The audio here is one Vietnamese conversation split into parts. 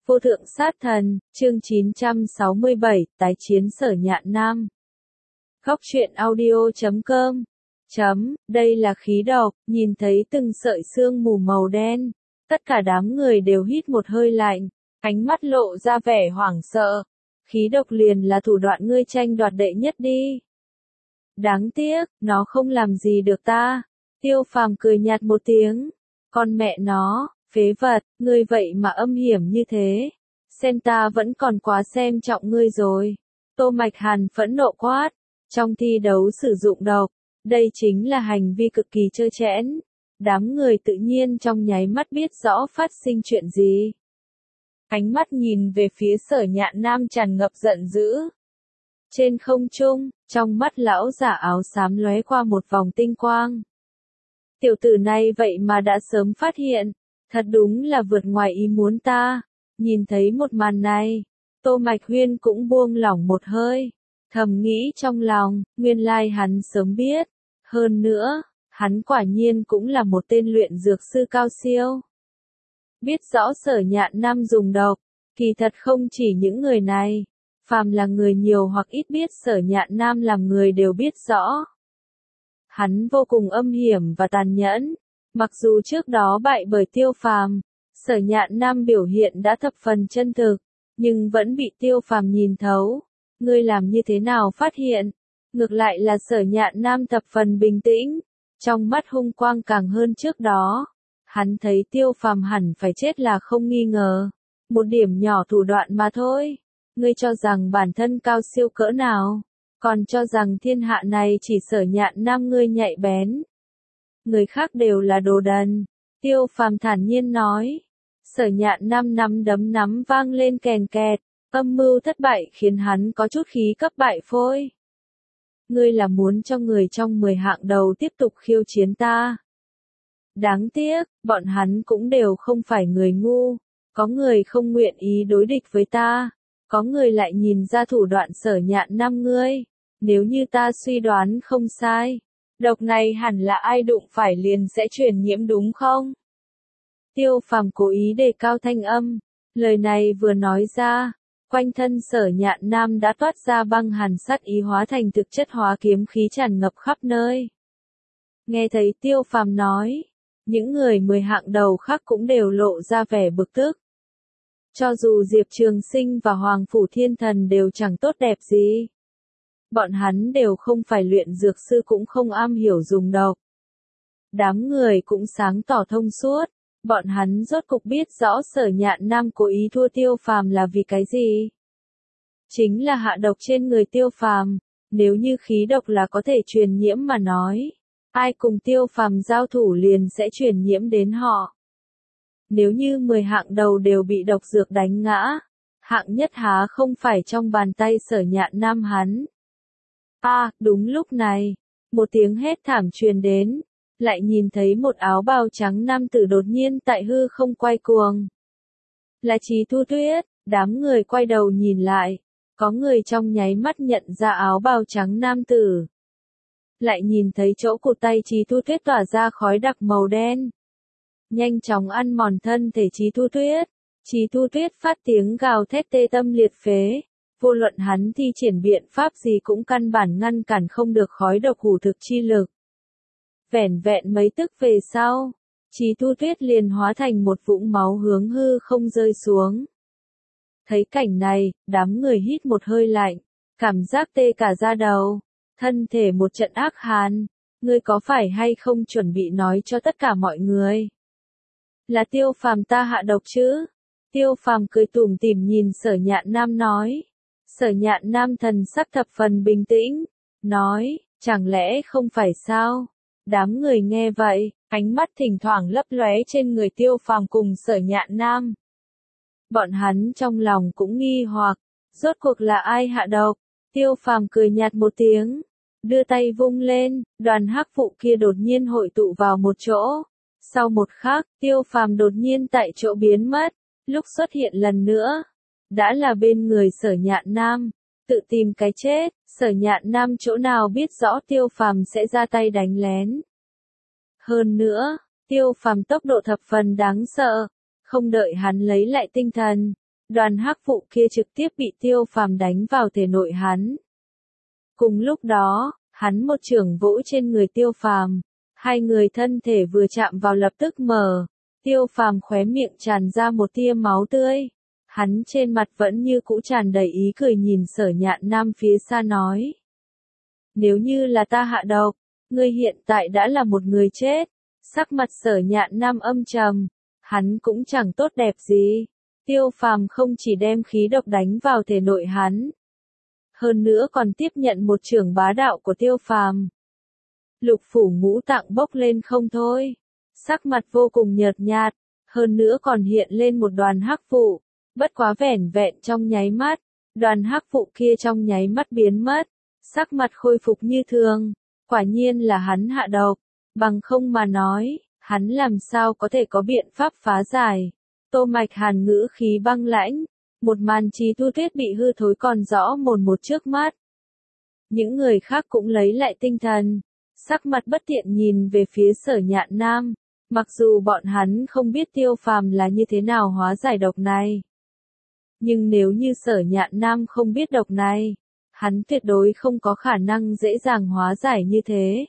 Vô thượng sát thần, chương 967, tái chiến Sở Nhạn Nam. Góc truyện audio.com. Đây là khí độc, nhìn thấy từng sợi sương mù màu đen. Tất cả đám người đều hít một hơi lạnh, ánh mắt lộ ra vẻ hoảng sợ. Khí độc liền là thủ đoạn ngươi tranh đoạt đệ nhất đi. Đáng tiếc, nó không làm gì được ta. Tiêu Phàm cười nhạt một tiếng. Con mẹ nó, phế vật, ngươi vậy mà âm hiểm như thế. Xem ta vẫn còn quá xem trọng ngươi rồi. Tô Mạch Hàn phẫn nộ quát. Trong thi đấu sử dụng độc, đây chính là hành vi cực kỳ trơ trẽn. Đám người tự nhiên trong nháy mắt biết rõ phát sinh chuyện gì. Ánh mắt nhìn về phía Sở Nhạn Nam tràn ngập giận dữ. Trên không trung, trong mắt lão giả áo xám lóe qua một vòng tinh quang. Tiểu tử này vậy mà đã sớm phát hiện, thật đúng là vượt ngoài ý muốn ta. Nhìn thấy một màn này, Tô Mạch Huyên cũng buông lỏng một hơi, thầm nghĩ trong lòng, nguyên lai hắn sớm biết. Hơn nữa, hắn quả nhiên cũng là một tên luyện dược sư cao siêu. Biết rõ Sở Nhạn Nam dùng độc, kỳ thật không chỉ những người này, phàm là người nhiều hoặc ít biết Sở Nhạn Nam làm người đều biết rõ. Hắn vô cùng âm hiểm và tàn nhẫn, mặc dù trước đó bại bởi Tiêu Phàm, Sở Nhạn Nam biểu hiện đã thập phần chân thực, nhưng vẫn bị Tiêu Phàm nhìn thấu. Ngươi làm như thế nào phát hiện? Ngược lại là Sở Nhạn Nam thập phần bình tĩnh, trong mắt hung quang càng hơn trước đó. Hắn thấy Tiêu Phàm hẳn phải chết là không nghi ngờ. Một điểm nhỏ thủ đoạn mà thôi. Ngươi cho rằng bản thân cao siêu cỡ nào, còn cho rằng thiên hạ này chỉ Sở Nhạn Nam ngươi nhạy bén. Người khác đều là đồ đần. Tiêu Phàm thản nhiên nói. Sở Nhạn Nam nắm đấm nắm vang lên kèn kẹt, âm mưu thất bại khiến hắn có chút khí cấp bại phôi. Ngươi là muốn cho người trong 10 hạng đầu tiếp tục khiêu chiến ta. Đáng tiếc, bọn hắn cũng đều không phải người ngu, có người không nguyện ý đối địch với ta, có người lại nhìn ra thủ đoạn Sở Nhạn Nam ngươi. Nếu như ta suy đoán không sai, độc này hẳn là ai đụng phải liền sẽ truyền nhiễm đúng không? Tiêu Phàm cố ý đề cao thanh âm, lời này vừa nói ra, quanh thân Sở Nhạn Nam đã toát ra băng hàn sát ý hóa thành thực chất hóa kiếm khí tràn ngập khắp nơi. Nghe thấy Tiêu Phàm nói, những người 10 hạng đầu khác cũng đều lộ ra vẻ bực tức. Cho dù Diệp Trường Sinh và Hoàng Phủ Thiên Thần đều chẳng tốt đẹp gì. Bọn hắn đều không phải luyện dược sư cũng không am hiểu dùng độc. Đám người cũng sáng tỏ thông suốt, bọn hắn rốt cục biết rõ Sở Nhạn Nam cố ý thua Tiêu Phàm là vì cái gì. Chính là hạ độc trên người Tiêu Phàm, nếu như khí độc là có thể truyền nhiễm mà nói, ai cùng Tiêu Phàm giao thủ liền sẽ truyền nhiễm đến họ. Nếu như 10 hạng đầu đều bị độc dược đánh ngã, hạng nhất há không phải trong bàn tay Sở Nhạn Nam hắn. Đúng lúc này, một tiếng hét thảm truyền đến, lại nhìn thấy một áo bào trắng nam tử đột nhiên tại hư không quay cuồng. Là Chí Thu Tuyết, đám người quay đầu nhìn lại, có người trong nháy mắt nhận ra áo bào trắng nam tử. Lại nhìn thấy chỗ cụt tay Chí Thu Tuyết tỏa ra khói đặc màu đen. Nhanh chóng ăn mòn thân thể Chí Thu Tuyết. Chí Thu Tuyết phát tiếng gào thét tê tâm liệt phế. Vô luận hắn thi triển biện pháp gì cũng căn bản ngăn cản không được khói độc hủ thực chi lực. Vẻn vẹn mấy tức về sau, Chí Thu Tuyết liền hóa thành một vũng máu hướng hư không rơi xuống. Thấy cảnh này, đám người hít một hơi lạnh, cảm giác tê cả da đầu, thân thể một trận ác hàn. Ngươi có phải hay không chuẩn bị nói cho tất cả mọi người? Là Tiêu Phàm ta hạ độc chứ? Tiêu Phàm cười tủm tỉm nhìn Sở Nhạn Nam nói. Sở Nhạn Nam thần sắc thập phần bình tĩnh, nói, chẳng lẽ không phải sao? Đám người nghe vậy, ánh mắt thỉnh thoảng lấp lóe trên người Tiêu Phàm cùng Sở Nhạn Nam. Bọn hắn trong lòng cũng nghi hoặc, rốt cuộc là ai hạ độc? Tiêu Phàm cười nhạt một tiếng, đưa tay vung lên, đoàn hắc vụ kia đột nhiên hội tụ vào một chỗ. Sau một khắc, Tiêu Phàm đột nhiên tại chỗ biến mất, lúc xuất hiện lần nữa, đã là bên người Sở Nhạn Nam, tự tìm cái chết. Sở Nhạn Nam chỗ nào biết rõ Tiêu Phàm sẽ ra tay đánh lén. Hơn nữa, Tiêu Phàm tốc độ thập phần đáng sợ, không đợi hắn lấy lại tinh thần, đoàn hắc vụ kia trực tiếp bị Tiêu Phàm đánh vào thể nội hắn. Cùng lúc đó, hắn một chưởng vỗ trên người Tiêu Phàm, hai người thân thể vừa chạm vào lập tức mở, Tiêu Phàm khóe miệng tràn ra một tia máu tươi. Hắn trên mặt vẫn như cũ tràn đầy ý cười nhìn Sở Nhạn Nam phía xa nói. Nếu như là ta hạ độc, ngươi hiện tại đã là một người chết. Sắc mặt Sở Nhạn Nam âm trầm, hắn cũng chẳng tốt đẹp gì. Tiêu Phàm không chỉ đem khí độc đánh vào thể nội hắn, hơn nữa còn tiếp nhận một chưởng bá đạo của Tiêu Phàm. Lục phủ ngũ tạng bốc lên không thôi, sắc mặt vô cùng nhợt nhạt, hơn nữa còn hiện lên một đoàn hắc vụ, bất quá vẻn vẹn trong nháy mắt, đoàn hắc vụ kia trong nháy mắt biến mất, sắc mặt khôi phục như thường, quả nhiên là hắn hạ độc, bằng không mà nói, hắn làm sao có thể có biện pháp phá giải. Tô Mạch Hàn ngữ khí băng lãnh, một màn Trì Tu Tuyết bị hư thối còn rõ mồn một trước mắt. Những người khác cũng lấy lại tinh thần, sắc mặt bất tiện nhìn về phía Sở Nhạn Nam, mặc dù bọn hắn không biết Tiêu Phàm là như thế nào hóa giải độc này. Nhưng nếu như Sở Nhạn Nam không biết độc này, hắn tuyệt đối không có khả năng dễ dàng hóa giải như thế.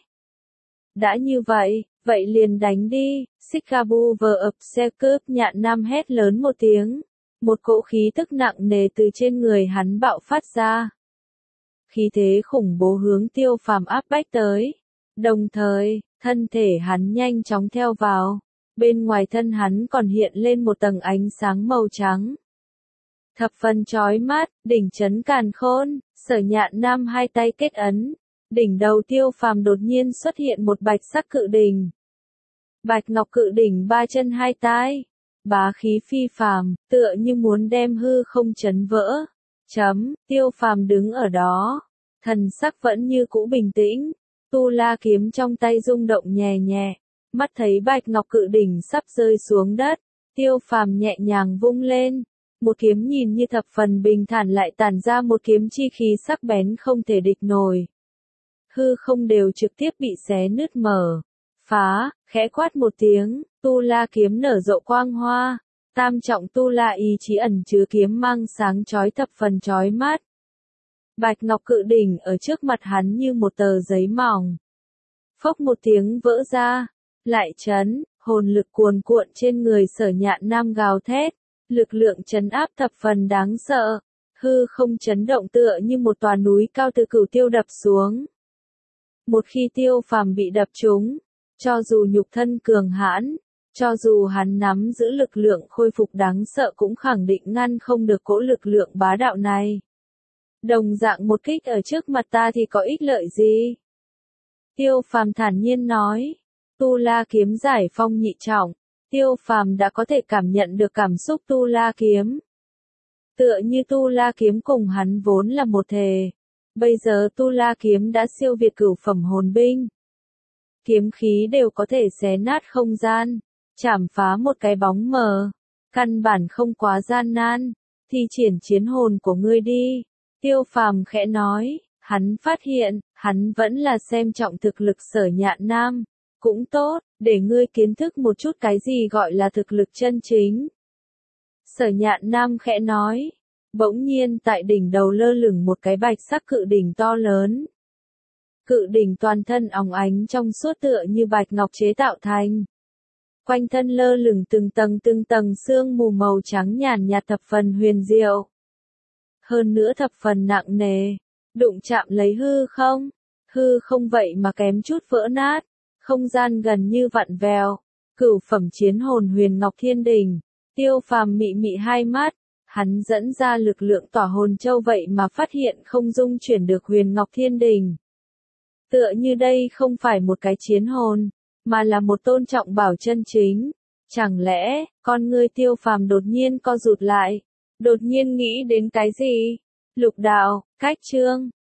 Đã như vậy, vậy liền đánh đi, Xikabu vờ ập xe cướp. Nhạn Nam hét lớn một tiếng, một cỗ khí tức nặng nề từ trên người hắn bạo phát ra. Khí thế khủng bố hướng Tiêu Phàm áp bách tới, đồng thời, thân thể hắn nhanh chóng theo vào, bên ngoài thân hắn còn hiện lên một tầng ánh sáng màu trắng. Thập phần chói mắt, đỉnh chấn càn khôn, Sở Nhạn Nam hai tay kết ấn, đỉnh đầu Tiêu Phàm đột nhiên xuất hiện một bạch sắc cự đỉnh. Bạch ngọc cự đỉnh ba chân hai tai, bá khí phi phàm, tựa như muốn đem hư không chấn vỡ. Tiêu Phàm đứng ở đó, thần sắc vẫn như cũ bình tĩnh, tu la kiếm trong tay rung động nhẹ nhẹ, mắt thấy bạch ngọc cự đỉnh sắp rơi xuống đất, Tiêu Phàm nhẹ nhàng vung lên, một kiếm nhìn như thập phần bình thản lại tản ra một kiếm chi khí sắc bén không thể địch nổi. Hư không đều trực tiếp bị xé nứt mở, phá, khẽ quát một tiếng, tu la kiếm nở rộ quang hoa, tam trọng tu la ý chí ẩn chứa kiếm mang sáng chói thập phần chói mắt. Bạch ngọc cự đỉnh ở trước mặt hắn như một tờ giấy mỏng. Phốc một tiếng vỡ ra, lại chấn, hồn lực cuồn cuộn trên người Sở Nhạn Nam gào thét, lực lượng chấn áp thập phần đáng sợ, hư không chấn động tựa như một tòa núi cao từ cửu tiêu đập xuống. Một khi Tiêu Phàm bị đập trúng, cho dù nhục thân cường hãn, cho dù hắn nắm giữ lực lượng khôi phục đáng sợ cũng khẳng định ngăn không được cỗ lực lượng bá đạo này. Đồng dạng một kích ở trước mặt ta thì có ích lợi gì? Tiêu Phàm thản nhiên nói, tu la kiếm giải phong nhị trọng, Tiêu Phàm đã có thể cảm nhận được cảm xúc tu la kiếm. Tựa như tu la kiếm cùng hắn vốn là một thể, bây giờ tu la kiếm đã siêu việt cửu phẩm hồn binh. Kiếm khí đều có thể xé nát không gian, chảm phá một cái bóng mờ, căn bản không quá gian nan, thi triển chiến hồn của ngươi đi. Tiêu Phàm khẽ nói, hắn phát hiện, hắn vẫn là xem trọng thực lực Sở Nhạn Nam, cũng tốt, để ngươi kiến thức một chút cái gì gọi là thực lực chân chính. Sở Nhạn Nam khẽ nói, bỗng nhiên tại đỉnh đầu lơ lửng một cái bạch sắc cự đỉnh to lớn. Cự đỉnh toàn thân óng ánh trong suốt tựa như bạch ngọc chế tạo thành. Quanh thân lơ lửng từng tầng sương mù màu trắng nhàn nhạt thập phần huyền diệu. Hơn nữa thập phần nặng nề, đụng chạm lấy hư không vậy mà kém chút vỡ nát, không gian gần như vặn vẹo. Cửu phẩm chiến hồn huyền ngọc thiên đỉnh, Tiêu Phàm mị mị hai mắt, hắn dẫn ra lực lượng tỏa hồn châu vậy mà phát hiện không dung chuyển được huyền ngọc thiên đỉnh. Tựa như đây không phải một cái chiến hồn, mà là một tôn trọng bảo chân chính. Chẳng lẽ, con ngươi Tiêu Phàm đột nhiên co rụt lại, đột nhiên nghĩ đến cái gì? Lục đạo, cách chương.